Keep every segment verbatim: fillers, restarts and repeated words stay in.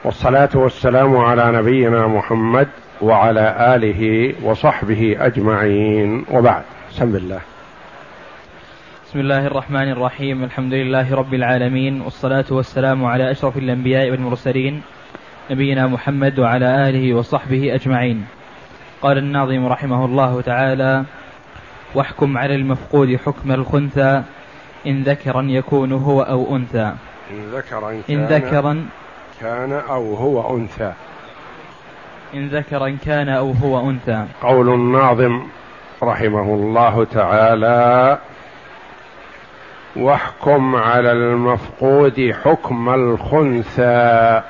والصلاة والسلام على نبينا محمد وعلى آله وصحبه أجمعين، وبعد. بسم الله. بسم الله الرحمن الرحيم. الحمد لله رب العالمين، والصلاة والسلام على أشرف الأنبياء والمرسلين نبينا محمد وعلى آله وصحبه أجمعين. قال الناظم رحمه الله تعالى: واحكم على المفقود حكم الخنثى إن ذكرا يكون هو أو أنثى. إن ذكرا كان, إن ذكرا كان أو هو أنثى. إن ذكرا كان أو هو أنثى. قول الناظم رحمه الله تعالى: واحكم على المفقود حكم الخنثى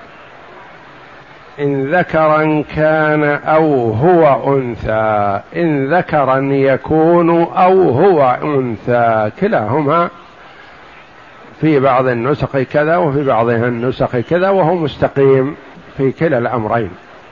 إن ذكرا كان أو هو أنثى. إن ذكرا يكون أو هو أنثى، كلاهما في بعض النسخ كذا وفي بعضها النسخ كذا، وهو مستقيم في كلا الأمرين.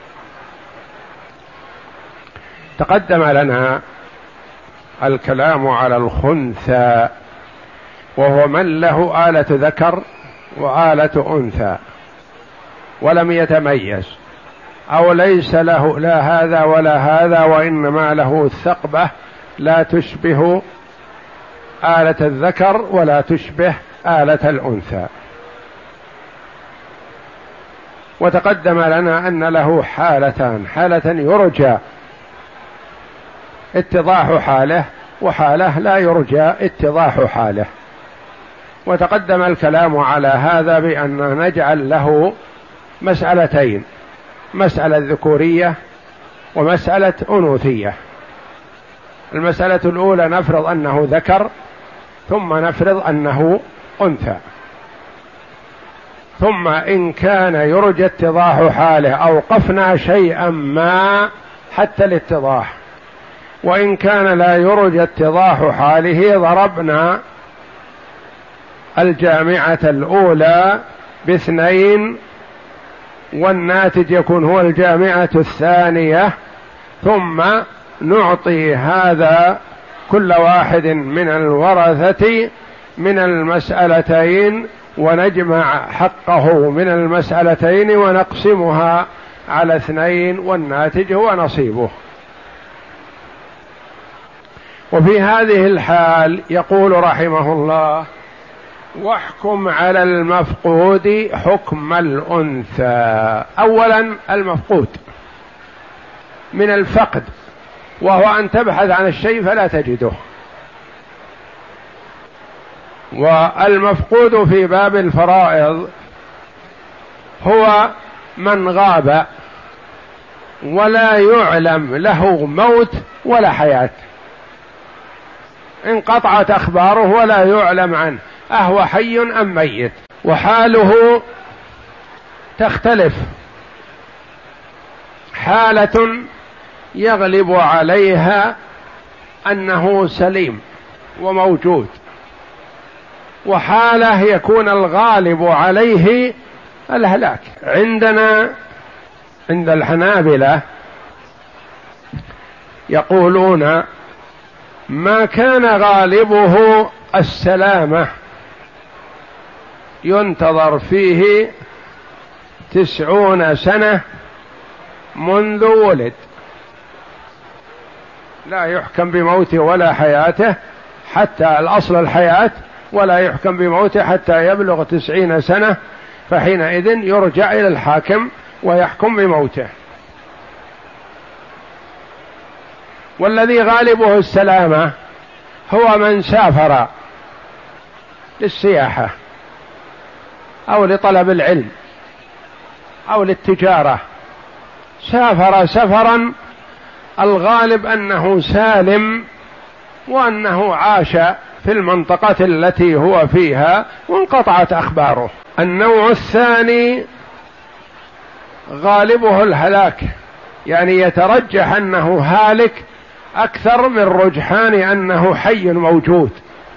تقدم لنا الكلام على الخنثى، وهو من له آلة ذكر وآلة أنثى ولم يتميز، أو ليس له لا هذا ولا هذا، وإنما له الثقبة لا تشبه آلة الذكر ولا تشبه آلة الأنثى. وتقدم لنا أن له حالتان: حالة يرجى اتضاح حاله، وحالة لا يرجى اتضاح حاله. وتقدم الكلام على هذا بأن نجعل له مسألتين: مسألة ذكورية ومسألة أنوثية. المسألة الأولى نفرض أنه ذكر، ثم نفرض أنه أنثى، ثم إن كان يرجى اتضاح حاله أوقفنا شيئا ما حتى الاتضاح، وإن كان لا يرجى اتضاح حاله ضربنا الجامعة الأولى باثنين، والناتج يكون هو الجامعة الثانية، ثم نعطي هذا كل واحد من الورثة من المسألتين، ونجمع حقه من المسألتين ونقسمها على اثنين، والناتج هو نصيبه. وفي هذه الحال يقول رحمه الله: واحكم على المفقود حكم الأنثى. أولا المفقود من الفقد، وهو أن تبحث عن الشيء فلا تجده. والمفقود في باب الفرائض هو من غاب ولا يعلم له موت ولا حياة، انقطعت أخباره ولا يعلم عنه أهو حي أم ميت، وحاله تختلف. حالة يغلب عليها أنه سليم وموجود، وحالة يكون الغالب عليه الهلاك. عندنا عند الحنابلة يقولون: ما كان غالبه السلامة ينتظر فيه تسعون سنة منذ ولد، لا يحكم بموته ولا حياته، حتى الأصل الحياة، ولا يحكم بموته حتى يبلغ تسعين سنة، فحينئذ يرجع إلى الحاكم ويحكم بموته. والذي غالبه السلامة هو من سافر للسياحة أو لطلب العلم أو للتجارة، سافر سفرا الغالب أنه سالم وأنه عاش في المنطقة التي هو فيها وانقطعت أخباره. النوع الثاني غالبه الهلاك، يعني يترجح أنه هالك أكثر من رجحان أنه حي موجود،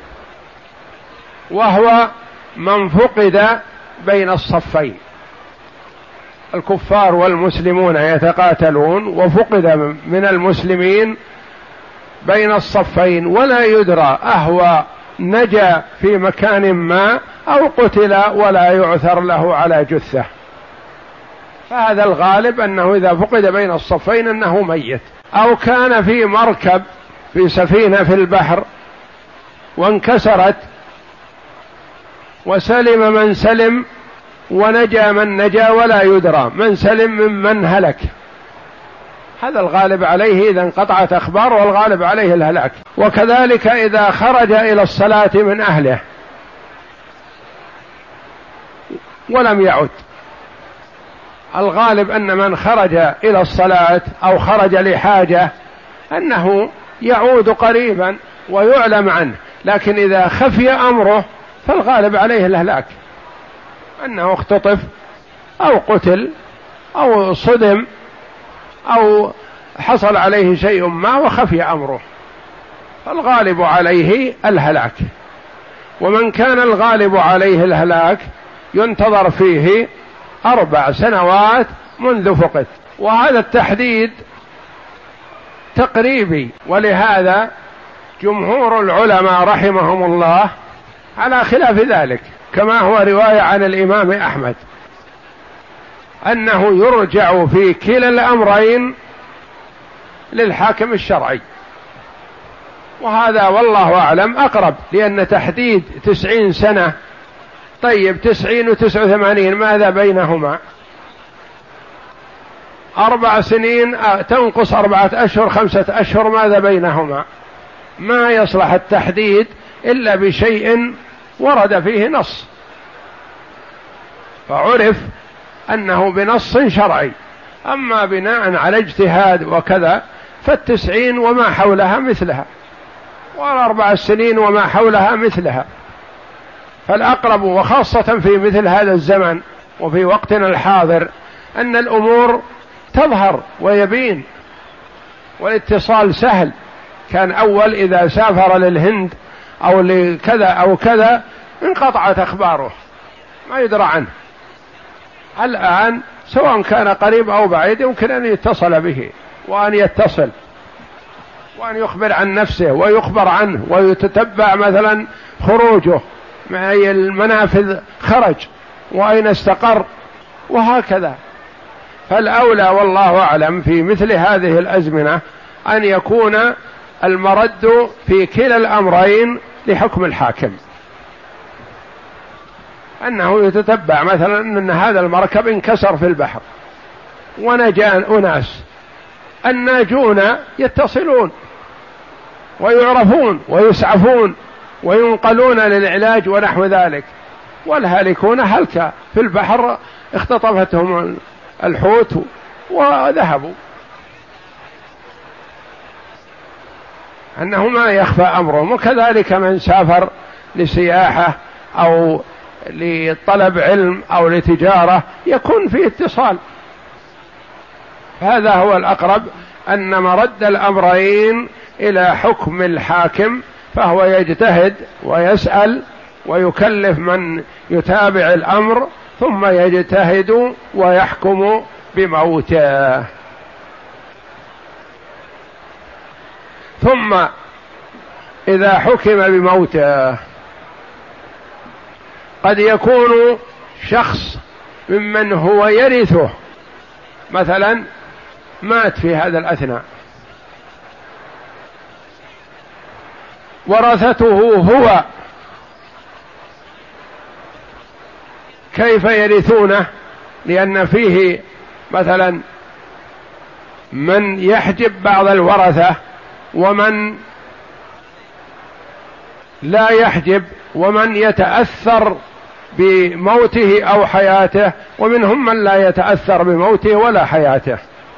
وهو من فقد بين الصفين. الكفار والمسلمون يتقاتلون، وفقد من المسلمين بين الصفين، ولا يدرى أهو نجا في مكان ما أو قتل ولا يعثر له على جثة. فهذا الغالب أنه إذا فقد بين الصفين أنه ميت. أو كان في مركب في سفينة في البحر وانكسرت وسلم من سلم ونجا من نجا ولا يدرى من سلم ممن هلك، هذا الغالب عليه إذا انقطعت أخبار، والغالب عليه الهلاك. وكذلك إذا خرج إلى الصلاة من أهله ولم يعد، الغالب أن من خرج إلى الصلاة أو خرج لحاجة أنه يعود قريبا ويعلم عنه، لكن إذا خفي أمره فالغالب عليه الهلاك، أنه اختطف أو قتل أو صدم أو حصل عليه شيء ما وخفي أمره، فالغالب عليه الهلاك. ومن كان الغالب عليه الهلاك ينتظر فيه أربع سنوات منذ فقد، وهذا التحديد تقريبي، ولهذا جمهور العلماء رحمهم الله على خلاف ذلك، كما هو رواية عن الإمام أحمد أنه يرجع في كلا الأمرين للحاكم الشرعي، وهذا والله أعلم أقرب، لأن تحديد تسعين سنة، طيب تسعين وتسعة وثمانين ماذا بينهما؟ أربع سنين تنقص أربعة أشهر خمسة أشهر، ماذا بينهما؟ ما يصلح التحديد إلا بشيء ورد فيه نص، فعرف أنه بنص شرعي. أما بناء على اجتهاد وكذا فالتسعين وما حولها مثلها، والأربع سنين وما حولها مثلها. فالأقرب، وخاصة في مثل هذا الزمن وفي وقتنا الحاضر، أن الأمور تظهر ويبين، والاتصال سهل. كان أول إذا سافر للهند أو لكذا أو كذا انقطعت أخباره ما يدرى عنه. الآن سواء كان قريب أو بعيد يمكن أن يتصل به وأن يتصل وأن يخبر عن نفسه ويخبر عنه، ويتتبع مثلا خروجه، مع أي المنافذ خرج وأين استقر، وهكذا. فالأولى والله أعلم في مثل هذه الأزمنة أن يكون المرد في كلا الأمرين لحكم الحاكم، أنه يتتبع مثلا أن هذا المركب انكسر في البحر ونجا أناس، الناجون يتصلون ويعرفون ويسعفون وينقلون للعلاج ونحو ذلك، والهالكون هلك في البحر اختطفتهم الحوت وذهبوا، أنه ما يخفى أمرهم. وكذلك من سافر لسياحة أو لطلب علم أو لتجارة يكون في اتصال. هذا هو الأقرب، أن مرد الأمرين إلى حكم الحاكم، فهو يجتهد ويسأل ويكلف من يتابع الأمر، ثم يجتهد ويحكم بموته. ثم إذا حكم بموته قد يكون شخص ممن هو يرثه مثلا مات في هذا الأثناء، ورثته هو، كيف يرثونه؟ لأن فيه مثلا من يحجب بعض الورثة ومن لا يحجب، ومن يتأثر بموته أو حياته، ومنهم من لا يتأثر بموته ولا حياته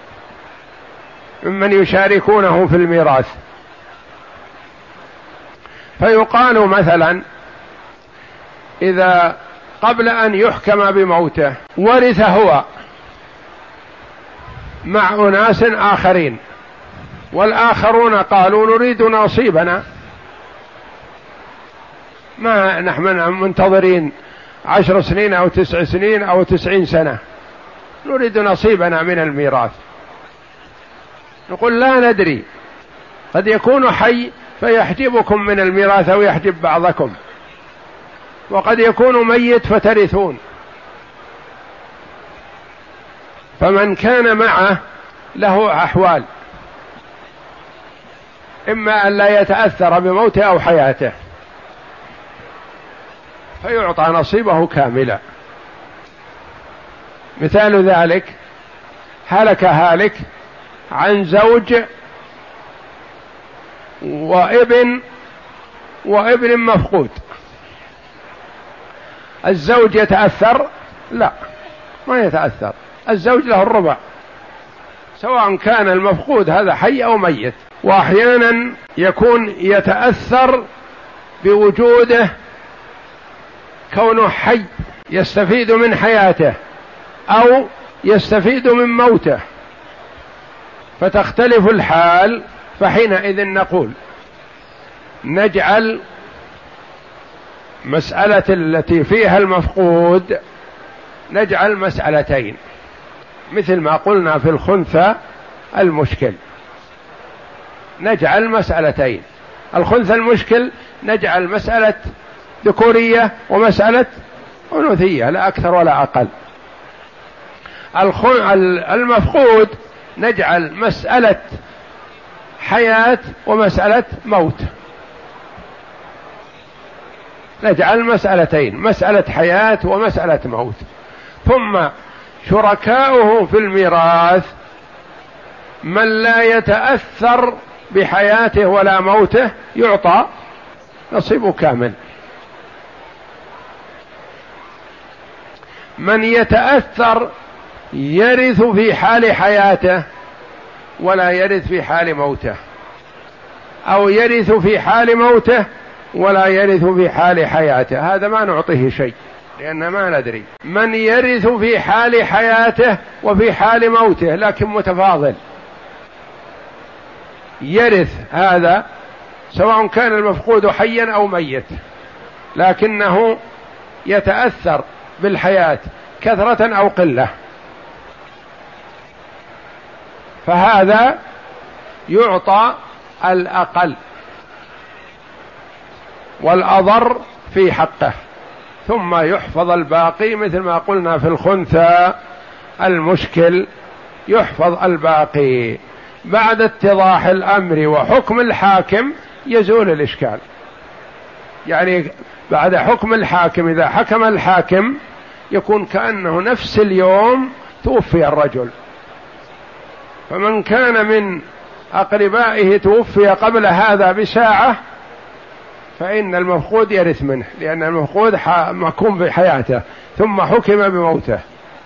ممن يشاركونه في الميراث. فيقال مثلا إذا قبل أن يحكم بموته ورث هو مع أناس آخرين، والآخرون قالوا نريد نصيبنا، ما نحن منتظرين عشر سنين أو تسع سنين أو تسعين سنة، نريد نصيبنا من الميراث. نقول لا ندري، قد يكون حي فيحجبكم من الميراث أو يحجب بعضكم، وقد يكون ميت فترثون. فمن كان معه له أحوال، إما أن لا يتأثر بموته أو حياته فيعطى نصيبه كاملا. مثال ذلك: هلك هالك عن زوج وابن وابن مفقود. الزوج يتأثر؟ لا، ما يتأثر. الزوج له الربع سواء كان المفقود هذا حي أو ميت. وأحيانا يكون يتأثر بوجوده كونه حي يستفيد من حياته أو يستفيد من موته، فتختلف الحال. فحينئذ نقول نجعل مسألة التي فيها المفقود نجعل مسألتين، مثل ما قلنا في الخنثى المشكل نجعل مسألتين. الخنثى المشكل نجعل مسألة ذكورية ومسألة أنوثية، لا أكثر ولا أقل. المفقود نجعل مسألة حياة ومسألة موت، نجعل مسألتين، مسألة حياة ومسألة موت. ثم شركاؤه في الميراث من لا يتأثر بحياته ولا موته يعطى نصيبه كامل. من يتأثر يرث في حال حياته ولا يرث في حال موته، أو يرث في حال موته ولا يرث في حال حياته، هذا ما نعطيه شيء لأن ما ندري. من يرث في حال حياته وفي حال موته لكن متفاضل، يرث هذا سواء كان المفقود حيا أو ميت، لكنه يتأثر بالحياة كثرة أو قلة، فهذا يعطى الأقل والأضر في حقه، ثم يحفظ الباقي مثل ما قلنا في الخنثى المشكل، يحفظ الباقي. بعد اتضاح الأمر وحكم الحاكم يزول الإشكال. يعني بعد حكم الحاكم، إذا حكم الحاكم يكون كأنه نفس اليوم توفي الرجل، فمن كان من أقربائه توفي قبل هذا بساعة فإن المفقود يرث منه، لأن المفقود محكوم بحياته ثم حكم بموته.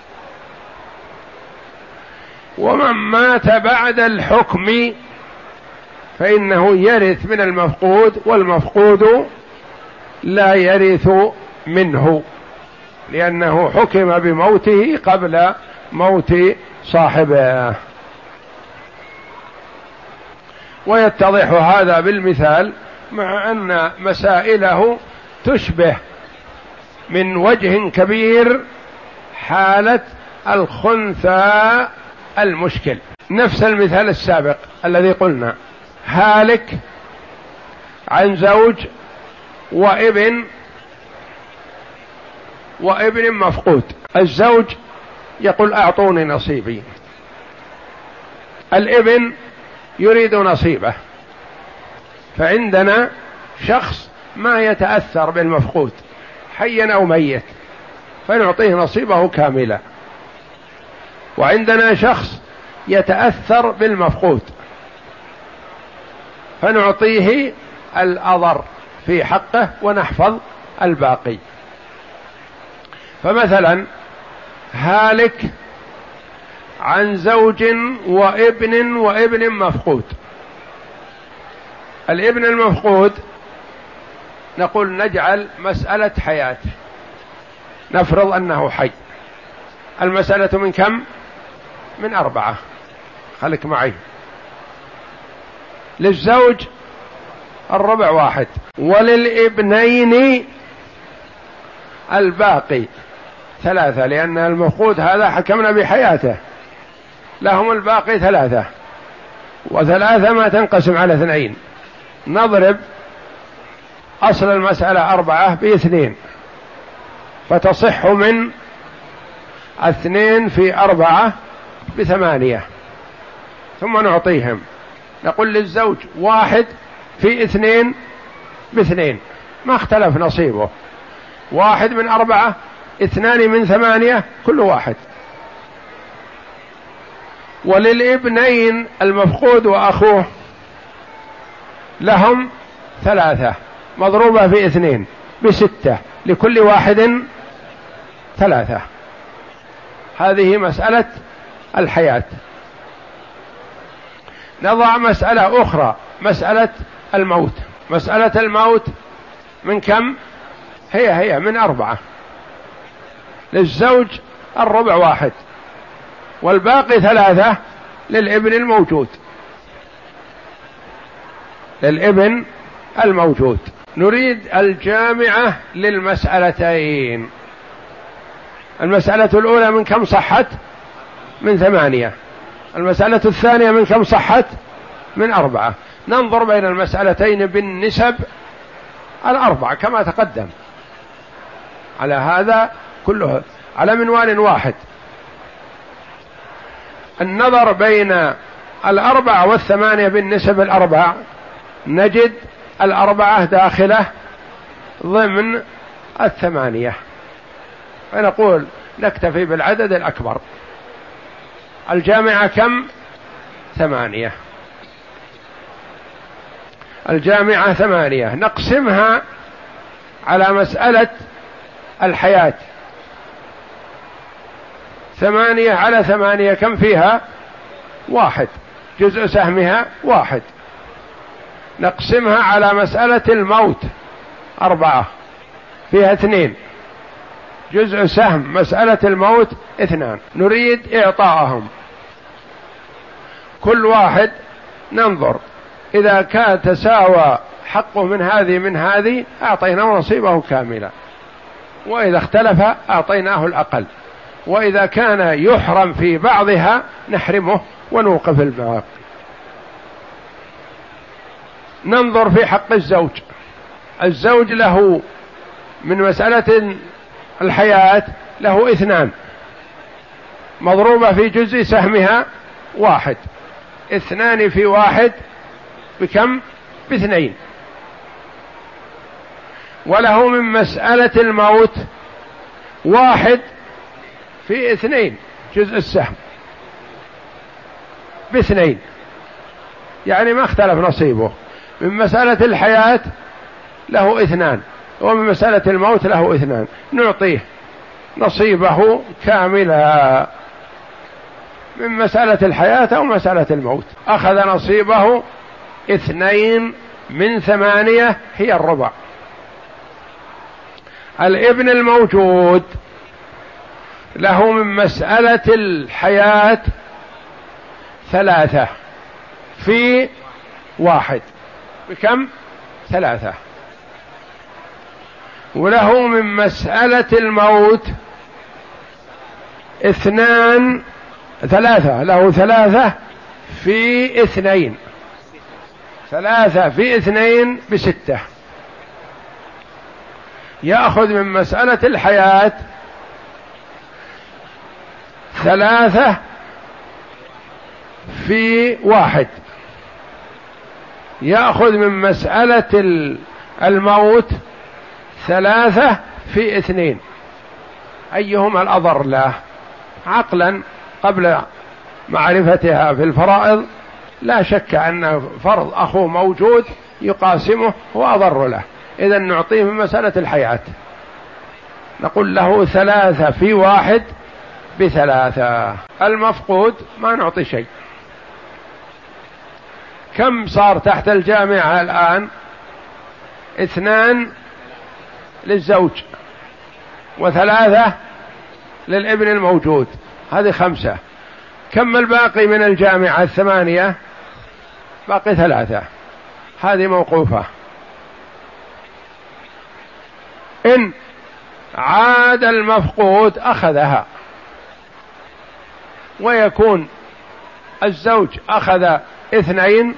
ومن مات بعد الحكم فإنه يرث من المفقود، والمفقود لا يرث منه لأنه حكم بموته قبل موت صاحبه. ويتضح هذا بالمثال، مع أن مسائله تشبه من وجه كبير حالة الخنثى المشكل. نفس المثال السابق الذي قلنا: هالك عن زوج وابن وابن مفقود. الزوج يقول أعطوني نصيبي، الابن يريد نصيبه، فعندنا شخص ما يتأثر بالمفقود حيا أو ميت فنعطيه نصيبه كاملا، وعندنا شخص يتأثر بالمفقود فنعطيه الأضر في حقه ونحفظ الباقي. فمثلا هالك عن زوج وابن وابن مفقود. الابن المفقود نقول نجعل مسألة حياة، نفرض أنه حي. المسألة من كم؟ من أربعة، خليك معي. للزوج الربع واحد، وللابنين الباقي ثلاثة، لأن المفقود هذا حكمنا بحياته، لهم الباقي ثلاثة، وثلاثة ما تنقسم على اثنين. نضرب أصل المسألة أربعة باثنين فتصح من اثنين في أربعة بثمانية ثم نعطيهم، نقول للزوج واحد في اثنين باثنين، ما اختلف نصيبه، واحد من أربعة، اثنان من ثمانية، كل واحد. وللابنين المفقود وأخوه لهم ثلاثة مضروبة في اثنين بستة، لكل واحد ثلاثة. هذه مسألة الحياة. نضع مسألة أخرى، مسألة الموت. مسألة الموت من كم؟ هي هي من أربعة. للزوج الربع واحد، والباقي ثلاثة للابن الموجود، للابن الموجود. نريد الجامعة للمسألتين. المسألة الأولى من كم صحت؟ من ثمانية. المسألة الثانية من كم صحت؟ من أربعة. ننظر بين المسألتين بالنسب الأربعة كما تقدم، على هذا كله على منوال واحد. النظر بين الأربعة والثمانية بالنسب الأربع، نجد الأربعة داخلة ضمن الثمانية، فنقول نكتفي بالعدد الأكبر. الجامعة كم؟ ثمانية. الجامعة ثمانية، نقسمها على مسألة الحياة. ثمانية على ثمانية كم فيها؟ واحد، جزء سهمها واحد. نقسمها على مسألة الموت، أربعة فيها اثنين، جزء سهم مسألة الموت اثنان. نريد إعطاءهم كل واحد، ننظر إذا كان تساوى حقه من هذه من هذه أعطيناه نصيبه كاملا، وإذا اختلف أعطيناه الأقل، وإذا كان يحرم في بعضها نحرمه ونوقف الباقي. ننظر في حق الزوج. الزوج له من مسألة الحياة له اثنان مضروبة في جزء سهمها واحد، اثنان في واحد بكم؟ باثنين. وله من مسألة الموت واحد في اثنين، جزء السهم باثنين، يعني ما اختلف نصيبه. من مسألة الحياة له اثنان، ومن مسألة الموت له اثنان، نعطيه نصيبه كاملا. من مسألة الحياة أو مسألة الموت أخذ نصيبه اثنين من ثمانية، هي الربع. الابن الموجود له من مسألة الحياة ثلاثة في واحد بكم؟ ثلاثة. وله من مسألة الموت اثنان، ثلاثة، له ثلاثة في اثنين، ثلاثة في اثنين بستة. يأخذ من مسألة الحياة ثلاثة في واحد، يأخذ من مسألة الموت ثلاثة في اثنين. أيهما الأضر له؟ عقلا قبل معرفتها في الفرائض لا شك أن فرض أخوه موجود يقاسمه هو أضر له، إذن نعطيه من مسألة الحياة، نقول له ثلاثة في واحد بثلاثة. المفقود ما نعطي شيء. كم صار تحت الجامعة الآن؟ اثنان للزوج وثلاثة للابن الموجود، هذه خمسة. كم الباقي من الجامعة الثمانية؟ باقي ثلاثة، هذه موقوفة. إن عاد المفقود أخذها، ويكون الزوج أخذ اثنين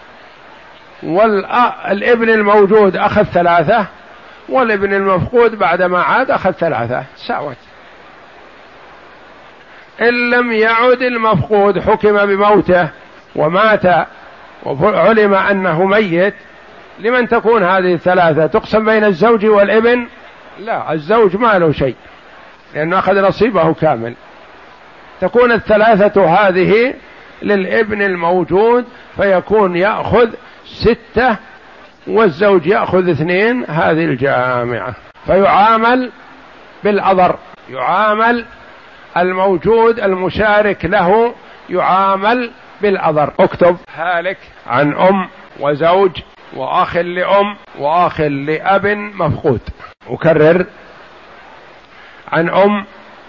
والابن الموجود أخذ ثلاثة، والابن المفقود بعدما عاد أخذ ثلاثة، ساوت. إن لم يعد المفقود حكم بموته ومات وعلم أنه ميت، لمن تكون هذه الثلاثة؟ تقسم بين الزوج والابن؟ لا، الزوج ما له شيء لأنه أخذ نصيبه كامل. تكون الثلاثة هذه للابن الموجود، فيكون يأخذ ستة والزوج يأخذ اثنين، هذه الجامعة. فيعامل بالأضر، يعامل الموجود المشارك له يعامل بالأضر. اكتب: هالك عن أم وزوج وأخ لأم وأخ لأب مفقود. أكرر: عن أم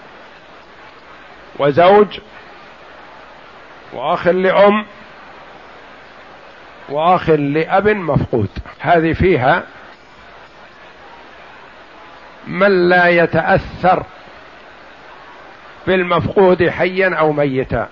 وزوج وأخ لأم وأخ لأب مفقود. هذه فيها من لا يتأثر بالمفقود حيا أو ميتا،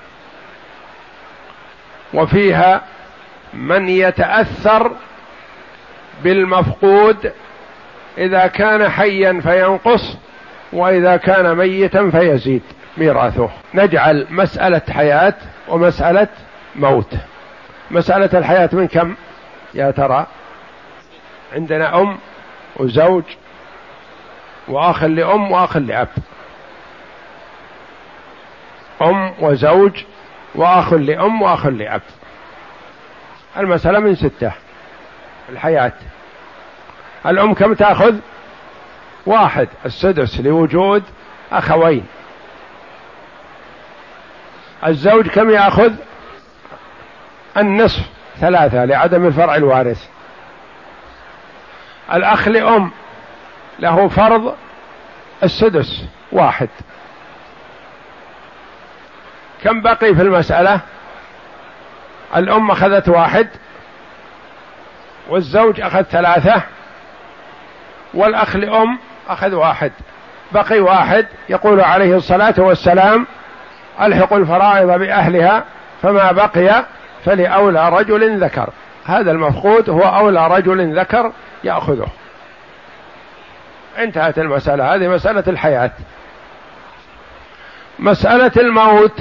وفيها من يتأثر بالمفقود إذا كان حيا فينقص، وإذا كان ميتا فيزيد ميراثه. نجعل مسألة حياة ومسألة موت. مسألة الحياة من كم يا ترى؟ عندنا أم وزوج وأخ لأم وأخ لأب. أم وزوج وأخ لأم وأخ لأب. المسألة من ستة. الحياة الأم كم تأخذ؟ واحد، السدس لوجود أخوين. الزوج كم يأخذ؟ النصف، ثلاثة لعدم الفرع الوارث. الأخ لأم له فرض السدس، واحد. كم بقي في المسألة؟ الأم أخذت واحد والزوج أخذ ثلاثة والأخ لأم أخذ واحد، بقي واحد. يقول عليه الصلاة والسلام: ألحق الفرائض بأهلها، فما بقي فلأولى رجل ذكر. هذا المفقود هو أولى رجل ذكر يأخذه. انتهت المسألة. هذه مسألة الحياة. مسألة الموت،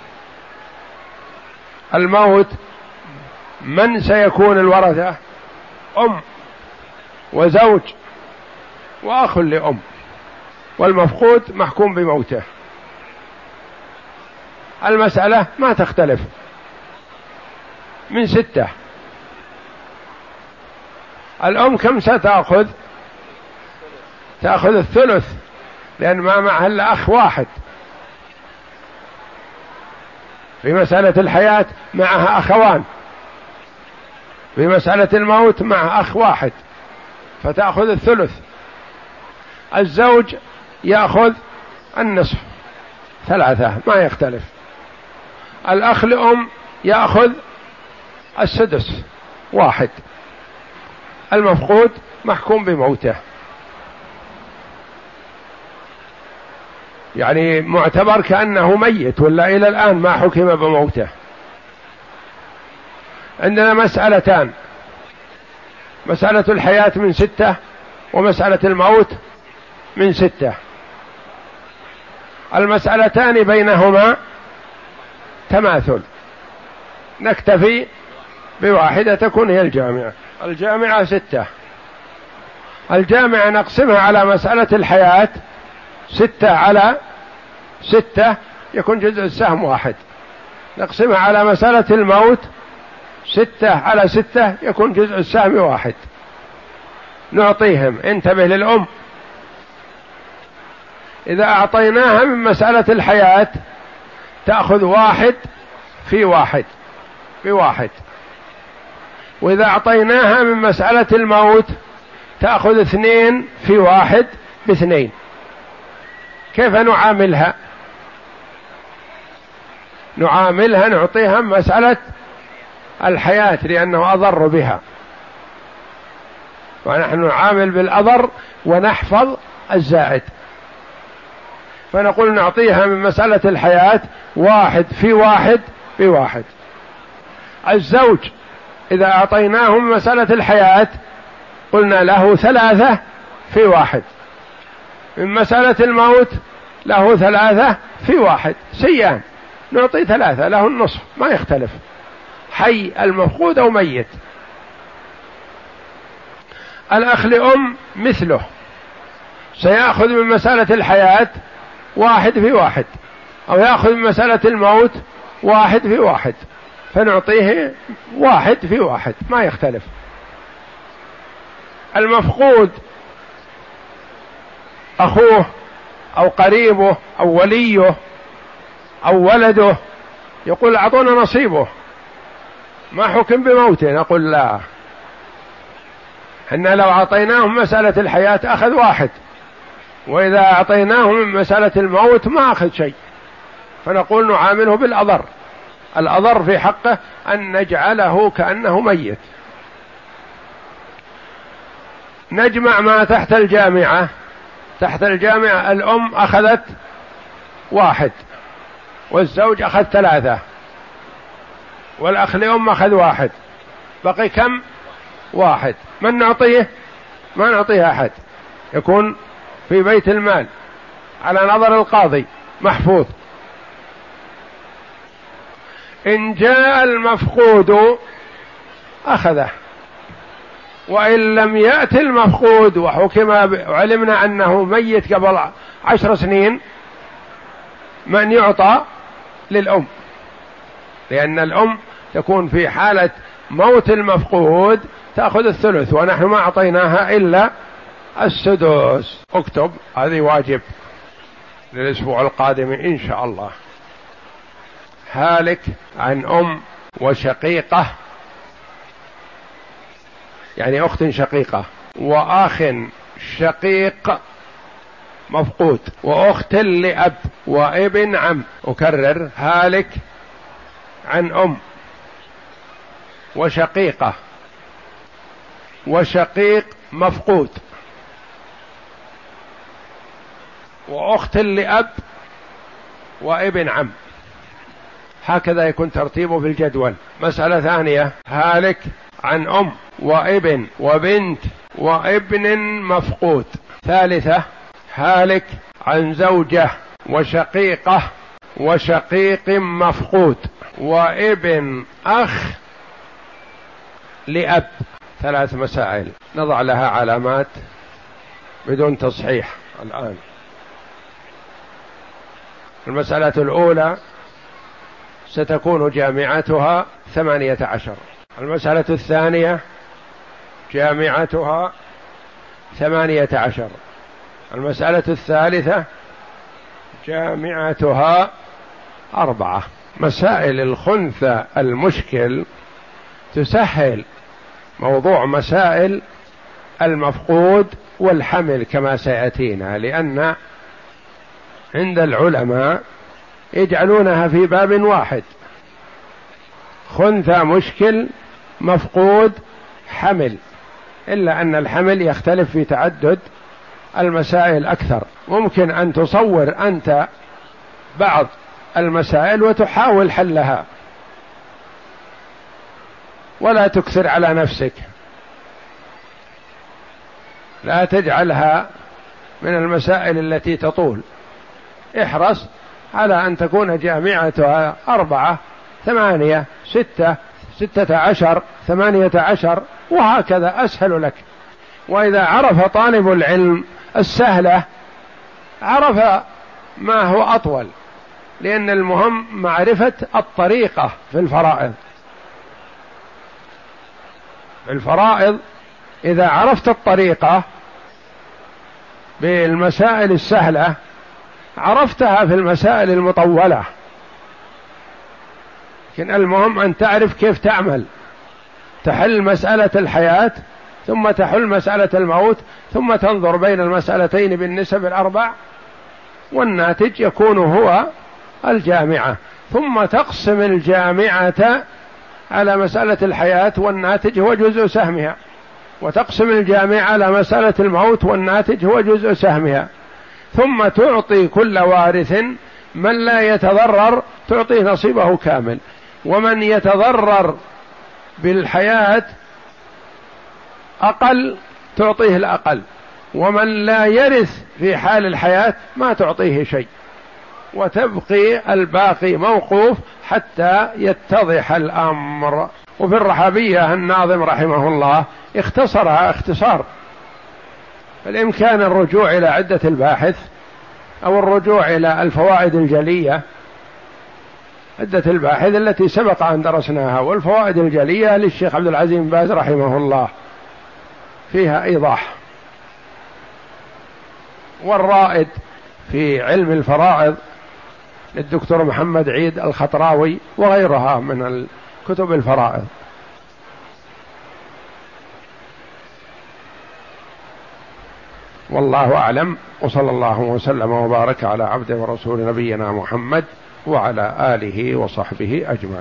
الموت من سيكون الورثة؟ أم وزوج وأخ لأم، والمفقود محكوم بموته. المسألة ما تختلف، من ستة. الأم كم ستأخذ؟ تأخذ الثلث، لأن ما معها إلا أخ واحد. في مسألة الحياة معها أخوان، في مسألة الموت مع أخ واحد، فتأخذ الثلث. الزوج يأخذ النصف، ثلاثة، ما يختلف. الأخ لأم يأخذ السدس، واحد. المفقود محكوم بموته، يعني معتبر كأنه ميت، ولا إلى الآن ما حكم بموته. عندنا مسألتان: مسألة الحياة من ستة، ومسألة الموت من ستة. المسألتان بينهما تماثل، نكتفي بواحدة تكون هي الجامعة. الجامعة ستة. الجامعة نقسمها على مسألة الحياة، ستة على ستة يكون جزء السهم واحد. نقسمها على مسألة الموت، ستة على ستة يكون جزء السهم واحد. نعطيهم، انتبه للأم، إذا أعطيناها من مسألة الحياة تأخذ واحد في واحد بواحد، وإذا أعطيناها من مسألة الموت تأخذ اثنين في واحد باثنين. كيف نعاملها؟ نعاملها نعطيها مسألة الحياة لأنه أضر بها، ونحن نعامل بالأضر ونحفظ الزائد. فنقول نعطيها من مسألة الحياة واحد في واحد بواحد. الزوج إذا أعطيناه من مسألة الحياة قلنا له ثلاثة في واحد. من مسألة الموت له ثلاثة في واحد، سيان نعطي ثلاثة له النصف، ما يختلف، حي المفقود أو ميت. الأخ لأم مثله، سيأخذ من مسألة الحياة واحد في واحد، أو يأخذ من مسألة الموت واحد في واحد، فنعطيه واحد في واحد ما يختلف. المفقود أخوه أو قريبه أو وليه أو ولده، يقول أعطونا نصيبه، ما حكم بموته؟ نقول لا، إحنا لو أعطيناهم مسألة الحياة أخذ واحد، وإذا أعطيناه من مسألة الموت ما أخذ شيء، فنقول نعامله بالأضر. الأضر في حقه أن نجعله كأنه ميت. نجمع ما تحت الجامعة. تحت الجامعة الأم أخذت واحد، والزوج أخذ ثلاثة، والأخ لأم أخذ واحد، بقي كم؟ واحد. من نعطيه؟ ما نعطيه أحد، يكون في بيت المال على نظر القاضي محفوظ. إن جاء المفقود أخذه، وإن لم يأتي المفقود وحكم وعلمنا أنه ميت قبل عشر سنين، من يعطى؟ للأم، لأن الأم تكون في حالة موت المفقود تأخذ الثلث، ونحن ما أعطيناها إلا السدس. اكتب، هذه واجب للأسبوع القادم إن شاء الله. هالك عن أم وشقيقة، يعني أخت شقيقة، وأخ شقيق مفقود، وأخت لأب، وابن عم. أكرر: هالك عن أم وشقيقة وشقيق مفقود وأخت لأب وابن عم. هكذا يكون ترتيبه في الجدول. مسألة ثانية: هالك عن أم وابن وبنت وابن مفقود. ثالثة: هالك عن زوجة وشقيقة وشقيق مفقود وابن أخ لأب. ثلاث مسائل نضع لها علامات بدون تصحيح الآن. المسألة الأولى ستكون جامعتها ثمانية عشر. المسألة الثانية جامعتها ثمانية عشر. المسألة الثالثة جامعتها أربعة. مسائل الخنثى المشكل تسهل موضوع مسائل المفقود والحمل كما سيأتينا، لأن عند العلماء يجعلونها في باب واحد: خنثى مشكل مفقود حمل، إلا أن الحمل يختلف في تعدد المسائل أكثر. ممكن أن تصور أنت بعض المسائل وتحاول حلها، ولا تكثر على نفسك، لا تجعلها من المسائل التي تطول. احرص على أن تكون جامعتها أربعة، ثمانية، ستة، ستة عشر، ثمانية عشر، وهكذا أسهل لك. وإذا عرف طالب العلم السهلة عرف ما هو أطول، لأن المهم معرفة الطريقة في الفرائض. في الفرائض إذا عرفت الطريقة بالمسائل السهلة عرفتها في المسائل المطولة، لكن المهم أن تعرف كيف تعمل، تحل مسألة الحياة ثم تحل مسألة الموت، ثم تنظر بين المسألتين بالنسب الأربع، والناتج يكون هو الجامعة، ثم تقسم الجامعة على مسألة الحياة والناتج هو جزء سهمها، وتقسم الجامعة على مسألة الموت والناتج هو جزء سهمها، ثم تعطي كل وارث من لا يتضرر تعطيه نصيبه كامل، ومن يتضرر بالحياة أقل تعطيه الأقل، ومن لا يرث في حال الحياة ما تعطيه شيء، وتبقي الباقي موقوف حتى يتضح الأمر. وفي الرحابية الناظم رحمه الله اختصرها اختصار، الإمكان الرجوع إلى عدة الباحث أو الرجوع إلى الفوائد الجلية، عدة الباحث التي سبق أن درسناها، والفوائد الجلية للشيخ عبد العزيز بن باز رحمه الله فيها إيضاح، والرائد في علم الفرائض للدكتور محمد عيد الخطراوي وغيرها من كتب الفرائض. والله أعلم، وصلى الله وسلم وبارك على عبده ورسول نبينا محمد وعلى آله وصحبه أجمعين.